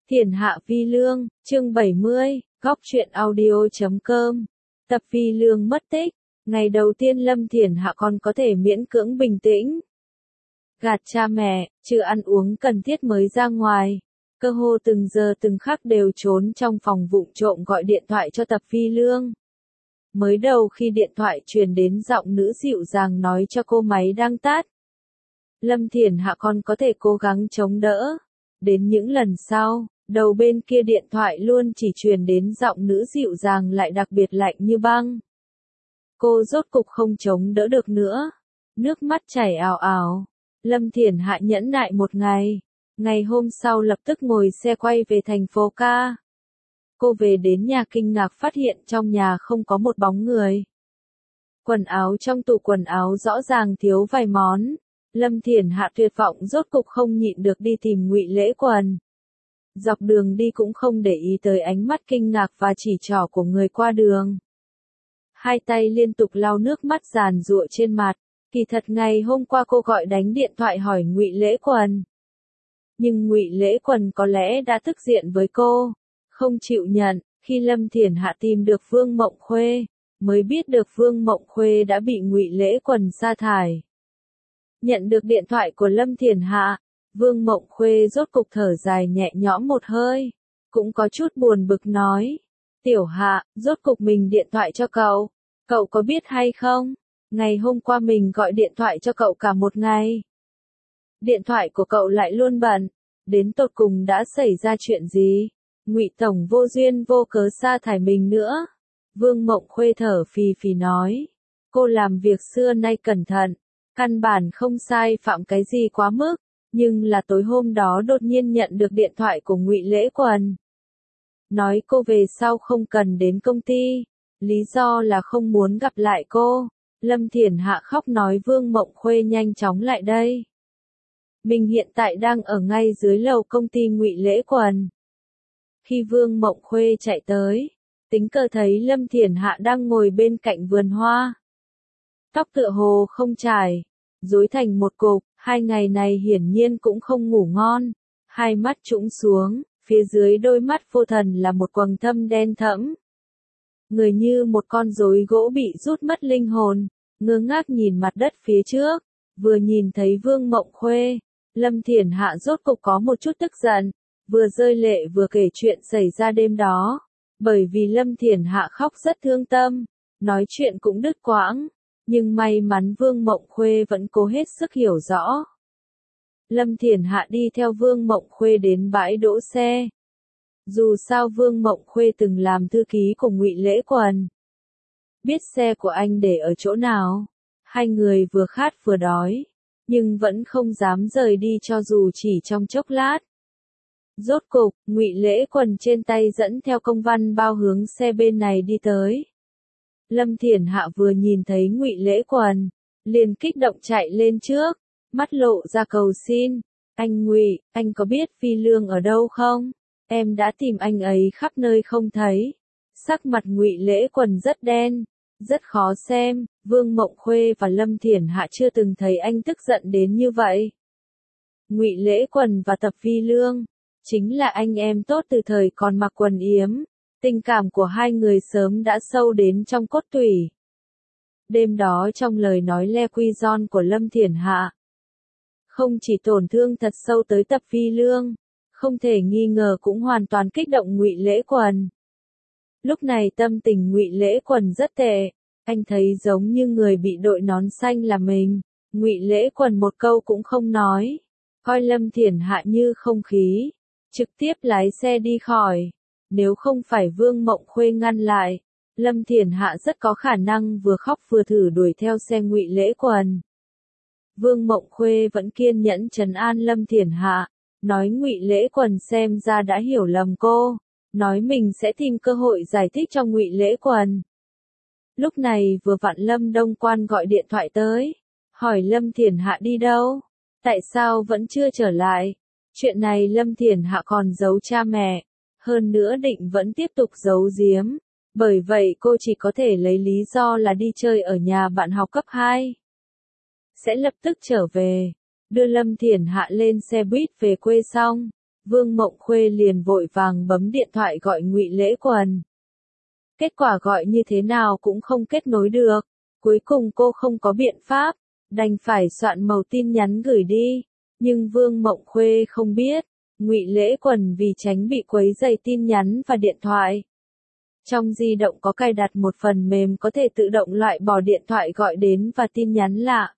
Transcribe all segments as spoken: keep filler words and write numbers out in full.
Thiền hạ vi lương, chương bảy mươi, góc truyện audio chấm com. Tập vi lương mất tích. Ngày đầu tiên Lâm Thiền Hạ còn có thể miễn cưỡng bình tĩnh. Gạt cha mẹ, chưa ăn uống cần thiết mới ra ngoài. Cơ hồ từng giờ từng khắc đều trốn trong phòng vụng trộm gọi điện thoại cho Tập Phi Lương. Mới đầu khi điện thoại truyền đến giọng nữ dịu dàng nói cho cô máy đang tắt. Lâm Thiền Hạ còn có thể cố gắng chống đỡ. Đến những lần sau, đầu bên kia điện thoại luôn chỉ truyền đến giọng nữ dịu dàng lại đặc biệt lạnh như băng. Cô rốt cục không chống đỡ được nữa. Nước mắt chảy ào ào. Lâm Thiền Hạ nhẫn nại một ngày. Ngày hôm sau lập tức ngồi xe quay về thành phố ca. Cô về đến nhà kinh ngạc phát hiện trong nhà không có một bóng người. Quần áo trong tủ quần áo rõ ràng thiếu vài món. Lâm Thiền Hạ tuyệt vọng rốt cục không nhịn được đi tìm Ngụy Lễ Quần. Dọc đường đi cũng không để ý tới ánh mắt kinh ngạc và chỉ trỏ của người qua đường. Hai tay liên tục lau nước mắt giàn giụa trên mặt. Kỳ thật ngày hôm qua cô gọi đánh điện thoại hỏi Ngụy Lễ Quần. Nhưng Ngụy Lễ Quần có lẽ đã tức giận với cô, không chịu nhận. Khi Lâm Thiền Hạ tìm được Vương Mộng Khuê, mới biết được Vương Mộng Khuê đã bị Ngụy Lễ Quần sa thải. Nhận được điện thoại của Lâm Thiền Hạ, Vương Mộng Khuê rốt cục thở dài nhẹ nhõm một hơi, cũng có chút buồn bực nói. Tiểu Hạ, rốt cục mình điện thoại cho cậu, cậu có biết hay không? Ngày hôm qua mình gọi điện thoại cho cậu cả một ngày. Điện thoại của cậu lại luôn bận, đến tột cùng đã xảy ra chuyện gì? Ngụy Tổng vô duyên vô cớ sa thải mình nữa. Vương Mộng Khuê thở phì phì nói. Cô làm việc xưa nay cẩn thận, căn bản không sai phạm cái gì quá mức, nhưng là tối hôm đó đột nhiên nhận được điện thoại của Ngụy Lễ Quần. Nói cô về sau không cần đến công ty, lý do là không muốn gặp lại cô. Lâm Thiền Hạ khóc nói Vương Mộng Khuê nhanh chóng lại đây. Mình hiện tại đang ở ngay dưới lầu công ty Ngụy Lễ Quần. Khi Vương Mộng Khuê chạy tới, tình cờ thấy Lâm Thiền Hạ đang ngồi bên cạnh vườn hoa. Tóc tựa hồ không chải, rối thành một cục, hai ngày này hiển nhiên cũng không ngủ ngon, hai mắt trũng xuống, phía dưới đôi mắt vô thần là một quầng thâm đen thẫm. Người như một con rối gỗ bị rút mất linh hồn, ngơ ngác nhìn mặt đất phía trước, vừa nhìn thấy Vương Mộng Khuê, Lâm Thiền Hạ rốt cục có một chút tức giận, vừa rơi lệ vừa kể chuyện xảy ra đêm đó, bởi vì Lâm Thiền Hạ khóc rất thương tâm, nói chuyện cũng đứt quãng. Nhưng may mắn Vương Mộng Khuê vẫn cố hết sức hiểu rõ. Lâm Thiền Hạ đi theo Vương Mộng Khuê đến bãi đỗ xe. Dù sao Vương Mộng Khuê từng làm thư ký của Ngụy Lễ Quần. Biết xe của anh để ở chỗ nào, hai người vừa khát vừa đói, nhưng vẫn không dám rời đi cho dù chỉ trong chốc lát. Rốt cục, Ngụy Lễ Quần trên tay dẫn theo công văn bao hướng xe bên này đi tới. Lâm Thiền Hạ vừa nhìn thấy Ngụy Lễ Quần, liền kích động chạy lên trước, mắt lộ ra cầu xin. Anh Ngụy, anh có biết Phi Lương ở đâu không? Em đã tìm anh ấy khắp nơi không thấy. Sắc mặt Ngụy Lễ Quần rất đen, rất khó xem. Vương Mộng Khuê và Lâm Thiền Hạ chưa từng thấy anh tức giận đến như vậy. Ngụy Lễ Quần và Tập Phi Lương chính là anh em tốt từ thời còn mặc quần yếm. Tình cảm của hai người sớm đã sâu đến trong cốt tủy. Đêm đó trong lời nói le quy giòn của Lâm Thiền Hạ, không chỉ tổn thương thật sâu tới Tập Phi Lương, không thể nghi ngờ cũng hoàn toàn kích động Ngụy Lễ Quần. Lúc này tâm tình Ngụy Lễ Quần rất tệ, anh thấy giống như người bị đội nón xanh là mình. Ngụy Lễ Quần một câu cũng không nói, coi Lâm Thiền Hạ như không khí, trực tiếp lái xe đi khỏi. Nếu không phải Vương Mộng Khuê ngăn lại, Lâm Thiền Hạ rất có khả năng vừa khóc vừa thử đuổi theo xe Ngụy Lễ Quần. Vương Mộng Khuê vẫn kiên nhẫn trấn an Lâm Thiền Hạ, nói Ngụy Lễ Quần xem ra đã hiểu lầm cô, nói mình sẽ tìm cơ hội giải thích cho Ngụy Lễ Quần. Lúc này vừa vặn Lâm Đông Quan gọi điện thoại tới, hỏi Lâm Thiền Hạ đi đâu, tại sao vẫn chưa trở lại. Chuyện này Lâm Thiền Hạ còn giấu cha mẹ. Hơn nữa định vẫn tiếp tục giấu giếm, bởi vậy cô chỉ có thể lấy lý do là đi chơi ở nhà bạn học cấp hai. Sẽ lập tức trở về, đưa Lâm Thiền Hạ lên xe buýt về quê xong, Vương Mộng Khuê liền vội vàng bấm điện thoại gọi Ngụy Lễ Quần. Kết quả gọi như thế nào cũng không kết nối được. Cuối cùng cô không có biện pháp, đành phải soạn màu tin nhắn gửi đi. Nhưng Vương Mộng Khuê không biết, Ngụy Lễ Quần vì tránh bị quấy rầy tin nhắn và điện thoại. Trong di động có cài đặt một phần mềm có thể tự động loại bỏ điện thoại gọi đến và tin nhắn lạ.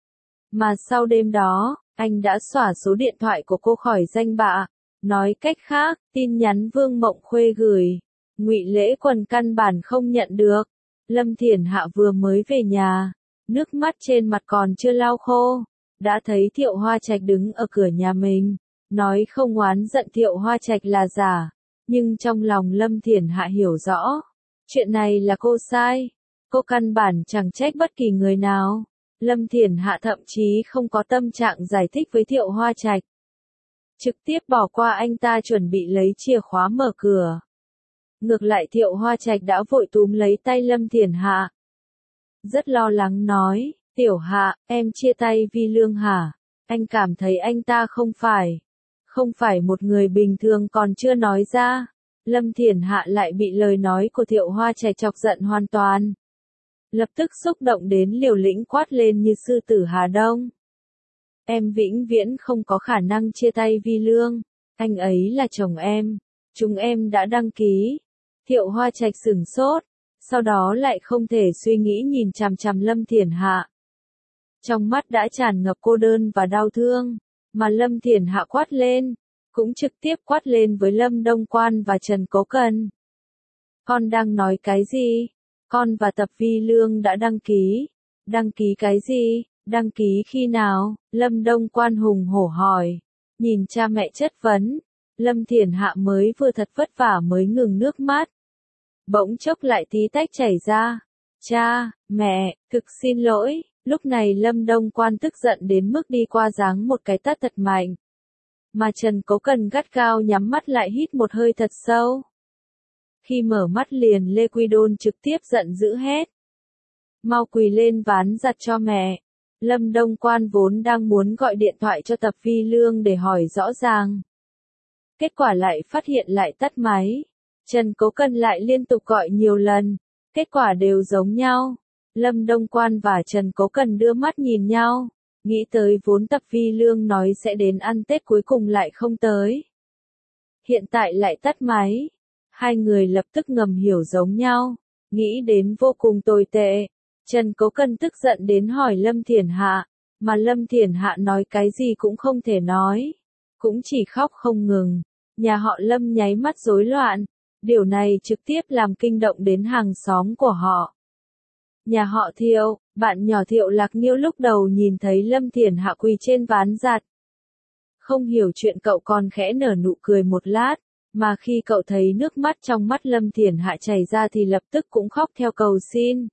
Mà sau đêm đó, anh đã xóa số điện thoại của cô khỏi danh bạ. Nói cách khác, tin nhắn Vương Mộng Khuê gửi, Ngụy Lễ Quần căn bản không nhận được. Lâm Thiển Hạ vừa mới về nhà, nước mắt trên mặt còn chưa lau khô, đã thấy Thiệu Hoa Trạch đứng ở cửa nhà mình, nói không oán giận Thiệu Hoa Trạch là giả, nhưng trong lòng Lâm Thiển Hạ hiểu rõ, chuyện này là cô sai, cô căn bản chẳng trách bất kỳ người nào. Lâm Thiển Hạ thậm chí không có tâm trạng giải thích với Thiệu Hoa Trạch, trực tiếp bỏ qua anh ta chuẩn bị lấy chìa khóa mở cửa. Ngược lại Thiệu Hoa Trạch đã vội túm lấy tay Lâm Thiển Hạ. Rất lo lắng nói, Tiểu Hạ, em chia tay Vi Lương hả? Anh cảm thấy anh ta không phải, không phải một người bình thường còn chưa nói ra. Lâm Thiển Hạ lại bị lời nói của Thiệu Hoa Trạch chọc giận hoàn toàn. Lập tức xúc động đến liều lĩnh quát lên như sư tử Hà Đông. Em vĩnh viễn không có khả năng chia tay Vi Lương, anh ấy là chồng em, chúng em đã đăng ký. Thiệu Hoa Trạch sửng sốt, sau đó lại không thể suy nghĩ nhìn chằm chằm Lâm Thiển Hạ. Trong mắt đã tràn ngập cô đơn và đau thương, mà Lâm Thiển Hạ quát lên, cũng trực tiếp quát lên với Lâm Đông Quan và Trần Cố Cần. Con đang nói cái gì? Con và Tập Vi Lương đã đăng ký. Đăng ký cái gì? Đăng ký khi nào? Lâm Đông Quan hùng hổ hỏi. Nhìn cha mẹ chất vấn, Lâm Thiển Hạ mới vừa thật vất vả mới ngừng nước mắt. Bỗng chốc lại tí tách chảy ra. Cha, mẹ, thực xin lỗi. Lúc này Lâm Đông Quan tức giận đến mức đi qua giáng một cái tát thật mạnh. Mà Trần Cố Cần gắt gao nhắm mắt lại hít một hơi thật sâu. Khi mở mắt liền Lê Quy Đôn trực tiếp giận dữ hét. Mau quỳ lên ván giặt cho mẹ. Lâm Đông Quan vốn đang muốn gọi điện thoại cho Tập Vi Lương để hỏi rõ ràng. Kết quả lại phát hiện lại tắt máy. Trần Cố Cần lại liên tục gọi nhiều lần. Kết quả đều giống nhau. Lâm Đông Quan và Trần Cố Cần đưa mắt nhìn nhau. Nghĩ tới vốn Tập Vi Lương nói sẽ đến ăn Tết cuối cùng lại không tới. Hiện tại lại tắt máy. Hai người lập tức ngầm hiểu giống nhau. Nghĩ đến vô cùng tồi tệ. Trần Cố Cần tức giận đến hỏi Lâm Thiển Hạ. Mà Lâm Thiển Hạ nói cái gì cũng không thể nói. Cũng chỉ khóc không ngừng. Nhà họ Lâm nháy mắt rối loạn. Điều này trực tiếp làm kinh động đến hàng xóm của họ. Nhà họ Thiệu, bạn nhỏ Thiệu Lạc Nhiêu lúc đầu nhìn thấy Lâm Thiển Hạ quỳ trên ván giặt. Không hiểu chuyện cậu còn khẽ nở nụ cười một lát, mà khi cậu thấy nước mắt trong mắt Lâm Thiển Hạ chảy ra thì lập tức cũng khóc theo cầu xin.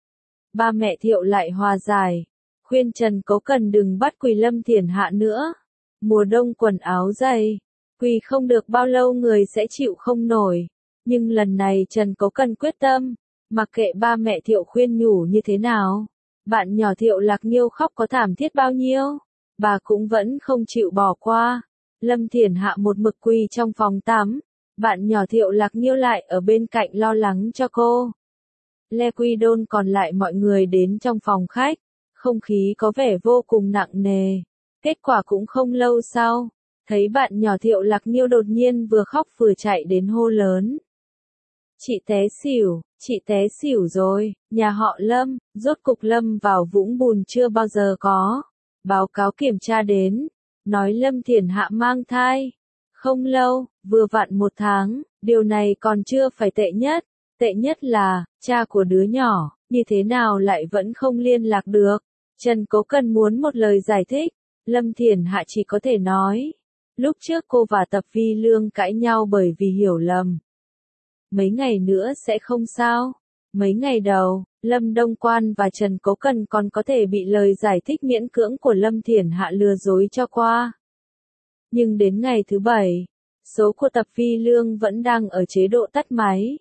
Ba mẹ Thiệu lại hòa giải, khuyên Trần Cố Cần đừng bắt quỳ Lâm Thiển Hạ nữa. Mùa đông quần áo dày, quỳ không được bao lâu người sẽ chịu không nổi. Nhưng lần này Trần Cố Cần quyết tâm. Mặc kệ ba mẹ Thiệu khuyên nhủ như thế nào, bạn nhỏ Thiệu Lạc Nhiêu khóc có thảm thiết bao nhiêu, bà cũng vẫn không chịu bỏ qua. Lâm Thiển Hạ một mực quỳ trong phòng tắm, bạn nhỏ Thiệu Lạc Nhiêu lại ở bên cạnh lo lắng cho cô. Lê Quy Đôn còn lại mọi người đến trong phòng khách, không khí có vẻ vô cùng nặng nề. Kết quả cũng không lâu sau, thấy bạn nhỏ Thiệu Lạc Nhiêu đột nhiên vừa khóc vừa chạy đến hô lớn. Chị té xỉu, chị té xỉu rồi, nhà họ Lâm, rốt cục Lâm vào vũng bùn chưa bao giờ có. Báo cáo kiểm tra đến, nói Lâm Thiển Hạ mang thai. Không lâu, vừa vặn một tháng, điều này còn chưa phải tệ nhất. Tệ nhất là, cha của đứa nhỏ, như thế nào lại vẫn không liên lạc được. Trần Cố Cần muốn một lời giải thích, Lâm Thiển Hạ chỉ có thể nói. Lúc trước cô và Tập Vi Lương cãi nhau bởi vì hiểu lầm. Mấy ngày nữa sẽ không sao. Mấy ngày đầu, Lâm Đông Quan và Trần Cố Cần còn có thể bị lời giải thích miễn cưỡng của Lâm Thiển Hạ lừa dối cho qua. Nhưng đến ngày thứ bảy, số của Tập Vi Lương vẫn đang ở chế độ tắt máy.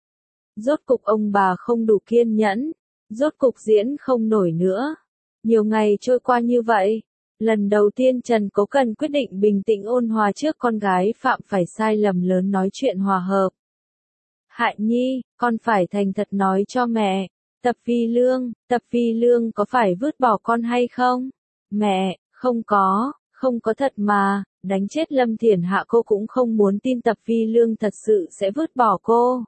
Rốt cục ông bà không đủ kiên nhẫn, rốt cục diễn không nổi nữa. Nhiều ngày trôi qua như vậy, Lần đầu tiên Trần Cố Cần quyết định bình tĩnh ôn hòa trước con gái phạm phải sai lầm lớn nói chuyện hòa hợp. Hạ Nhi, con phải thành thật nói cho mẹ. Tập Vi Lương, Tập Vi Lương có phải vứt bỏ con hay không? Mẹ, không có, không có thật mà, đánh chết Lâm Thiển Hạ cô cũng không muốn tin Tập Vi Lương thật sự sẽ vứt bỏ cô.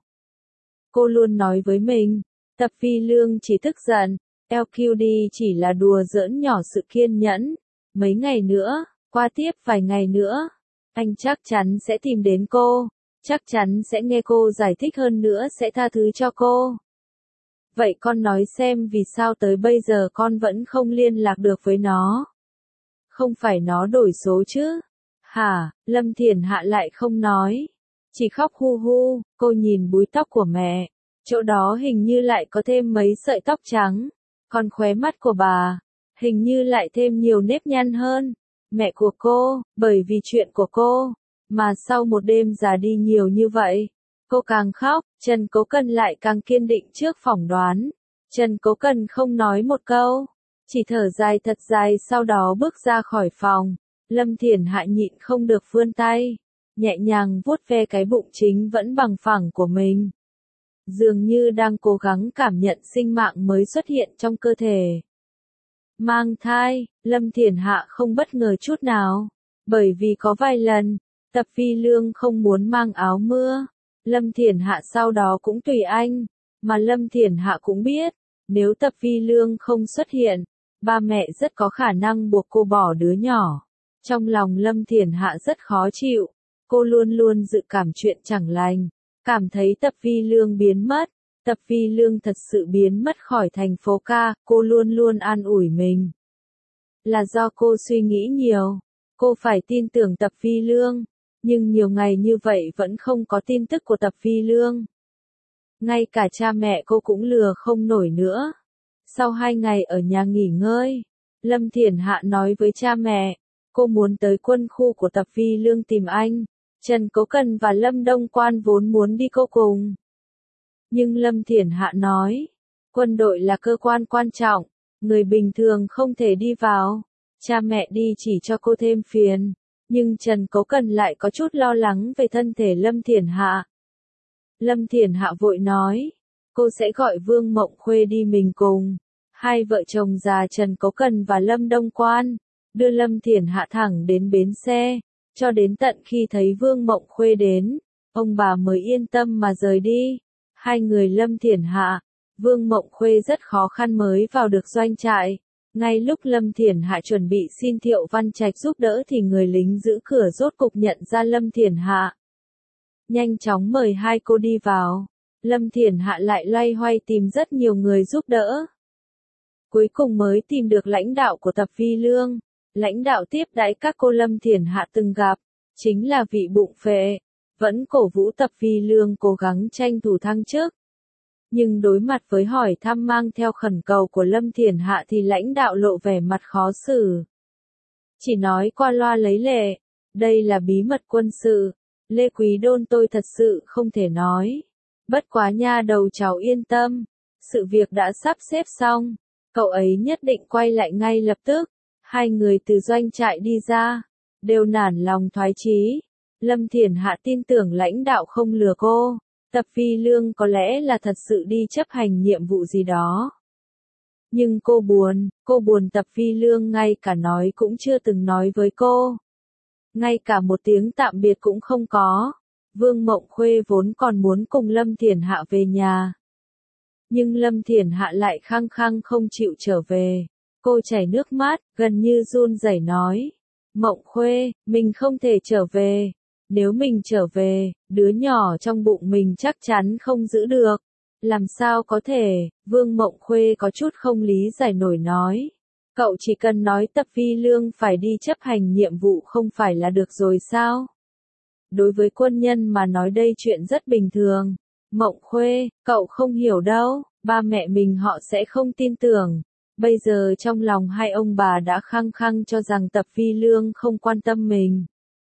Cô luôn nói với mình, Tập Vi Lương chỉ tức giận, lờ quy đê chỉ là đùa giỡn nhỏ sự kiên nhẫn. Mấy ngày nữa, qua tiếp vài ngày nữa, anh chắc chắn sẽ tìm đến cô, chắc chắn sẽ nghe cô giải thích hơn nữa sẽ tha thứ cho cô. Vậy con nói xem vì sao tới bây giờ con vẫn không liên lạc được với nó? Không phải nó đổi số chứ? Hả, Lâm Thiển Hạ lại không nói. Chỉ khóc hu hu, cô nhìn búi tóc của mẹ. Chỗ đó hình như lại có thêm mấy sợi tóc trắng. Còn khóe mắt của bà, hình như lại thêm nhiều nếp nhăn hơn. Mẹ của cô, bởi vì chuyện của cô, mà sau một đêm già đi nhiều như vậy. Cô càng khóc, Trần Cố Cần lại càng kiên định trước phỏng đoán. Trần Cố Cần không nói một câu, chỉ thở dài thật dài sau đó bước ra khỏi phòng. Lâm Thiển Hạ nhịn không được vươn tay, nhẹ nhàng vuốt ve cái bụng chính vẫn bằng phẳng của mình. Dường như đang cố gắng cảm nhận sinh mạng mới xuất hiện trong cơ thể. Mang thai, Lâm Thiển Hạ không bất ngờ chút nào, bởi vì có vài lần, Tập Vi Lương không muốn mang áo mưa. Lâm Thiển Hạ sau đó cũng tùy anh, mà Lâm Thiển Hạ cũng biết, nếu Tập Vi Lương không xuất hiện, ba mẹ rất có khả năng buộc cô bỏ đứa nhỏ. Trong lòng Lâm Thiển Hạ rất khó chịu, cô luôn luôn dự cảm chuyện chẳng lành, cảm thấy Tập Vi Lương biến mất, Tập Vi Lương thật sự biến mất khỏi thành phố ca, cô luôn luôn an ủi mình. Là do cô suy nghĩ nhiều, cô phải tin tưởng Tập Vi Lương. Nhưng nhiều ngày như vậy vẫn không có tin tức của Tập Vi Lương. Ngay cả cha mẹ cô cũng lừa không nổi nữa. Sau hai ngày ở nhà nghỉ ngơi, Lâm Thiển Hạ nói với cha mẹ, cô muốn tới quân khu của Tập Vi Lương tìm anh. Trần Cố Cần và Lâm Đông Quan vốn muốn đi cô cùng. Nhưng Lâm Thiển Hạ nói, quân đội là cơ quan quan trọng, người bình thường không thể đi vào. Cha mẹ đi chỉ cho cô thêm phiền. Nhưng Trần Cố Cần lại có chút lo lắng về thân thể Lâm Thiển Hạ. Lâm Thiển Hạ vội nói, cô sẽ gọi Vương Mộng Khuê đi mình cùng. Hai vợ chồng già Trần Cố Cần và Lâm Đông Quan, đưa Lâm Thiển Hạ thẳng đến bến xe, cho đến tận khi thấy Vương Mộng Khuê đến, ông bà mới yên tâm mà rời đi. Hai người Lâm Thiển Hạ, Vương Mộng Khuê rất khó khăn mới vào được doanh trại. Ngay lúc Lâm Thiển Hạ chuẩn bị xin Thiệu Văn Trạch giúp đỡ thì người lính giữ cửa rốt cục nhận ra Lâm Thiển Hạ. Nhanh chóng mời hai cô đi vào. Lâm Thiển Hạ lại loay hoay tìm rất nhiều người giúp đỡ. Cuối cùng mới tìm được lãnh đạo của Tập Vi Lương. Lãnh đạo tiếp đãi các cô Lâm Thiển Hạ từng gặp, chính là vị bụng phệ, vẫn cổ vũ Tập Vi Lương cố gắng tranh thủ thăng chức. Nhưng đối mặt với hỏi thăm mang theo khẩn cầu của Lâm Thiển Hạ thì lãnh đạo lộ vẻ mặt khó xử. Chỉ nói qua loa lấy lệ, đây là bí mật quân sự, Lê Quý Đôn tôi thật sự không thể nói. Bất quá nha đầu cháu yên tâm, sự việc đã sắp xếp xong, cậu ấy nhất định quay lại ngay lập tức. Hai người từ doanh trại đi ra, đều nản lòng thoái chí. Lâm Thiển Hạ tin tưởng lãnh đạo không lừa cô. Tập Vi Lương có lẽ là thật sự đi chấp hành nhiệm vụ gì đó. Nhưng cô buồn, cô buồn Tập Vi Lương ngay cả nói cũng chưa từng nói với cô. Ngay cả một tiếng tạm biệt cũng không có. Vương Mộng Khuê vốn còn muốn cùng Lâm Thiển Hạ về nhà. Nhưng Lâm Thiển Hạ lại khăng khăng không chịu trở về. Cô chảy nước mắt, gần như run rẩy nói. Mộng Khuê, mình không thể trở về. Nếu mình trở về, đứa nhỏ trong bụng mình chắc chắn không giữ được. Làm sao có thể, Vương Mộng Khuê có chút không lý giải nổi nói. Cậu chỉ cần nói Tập Vi Lương phải đi chấp hành nhiệm vụ không phải là được rồi sao? Đối với quân nhân mà nói đây chuyện rất bình thường. Mộng Khuê, cậu không hiểu đâu, ba mẹ mình họ sẽ không tin tưởng. Bây giờ trong lòng hai ông bà đã khăng khăng cho rằng Tập Vi Lương không quan tâm mình.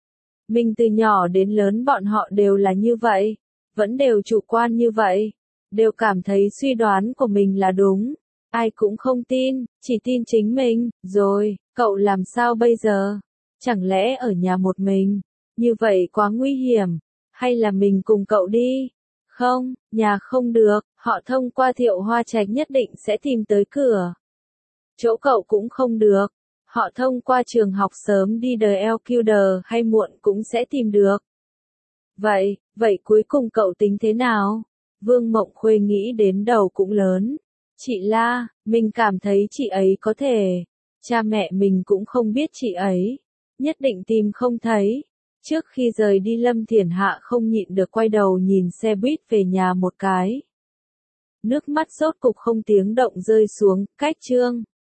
Mình từ nhỏ đến lớn bọn họ đều là như vậy, vẫn đều chủ quan như vậy, đều cảm thấy suy đoán của mình là đúng, ai cũng không tin, chỉ tin chính mình, rồi, Cậu làm sao bây giờ? Chẳng lẽ ở nhà một mình? Như vậy quá nguy hiểm. Hay là mình cùng cậu đi? Không, nhà không được, họ thông qua Thiệu Hoa Trạch nhất định sẽ tìm tới cửa. Chỗ cậu cũng không được. Họ thông qua trường học sớm đi đờ eo kiu đờ hay muộn cũng sẽ tìm được. Vậy, vậy cuối cùng cậu tính thế nào? Vương Mộng Khuê nghĩ đến đầu cũng lớn. Chị La, mình cảm thấy chị ấy có thể. Cha mẹ mình cũng không biết chị ấy. Nhất định tìm không thấy. Trước khi rời đi Lâm Thiển Hạ không nhịn được quay đầu nhìn xe buýt về nhà một cái. Nước mắt rốt cục không tiếng động rơi xuống, cách chương.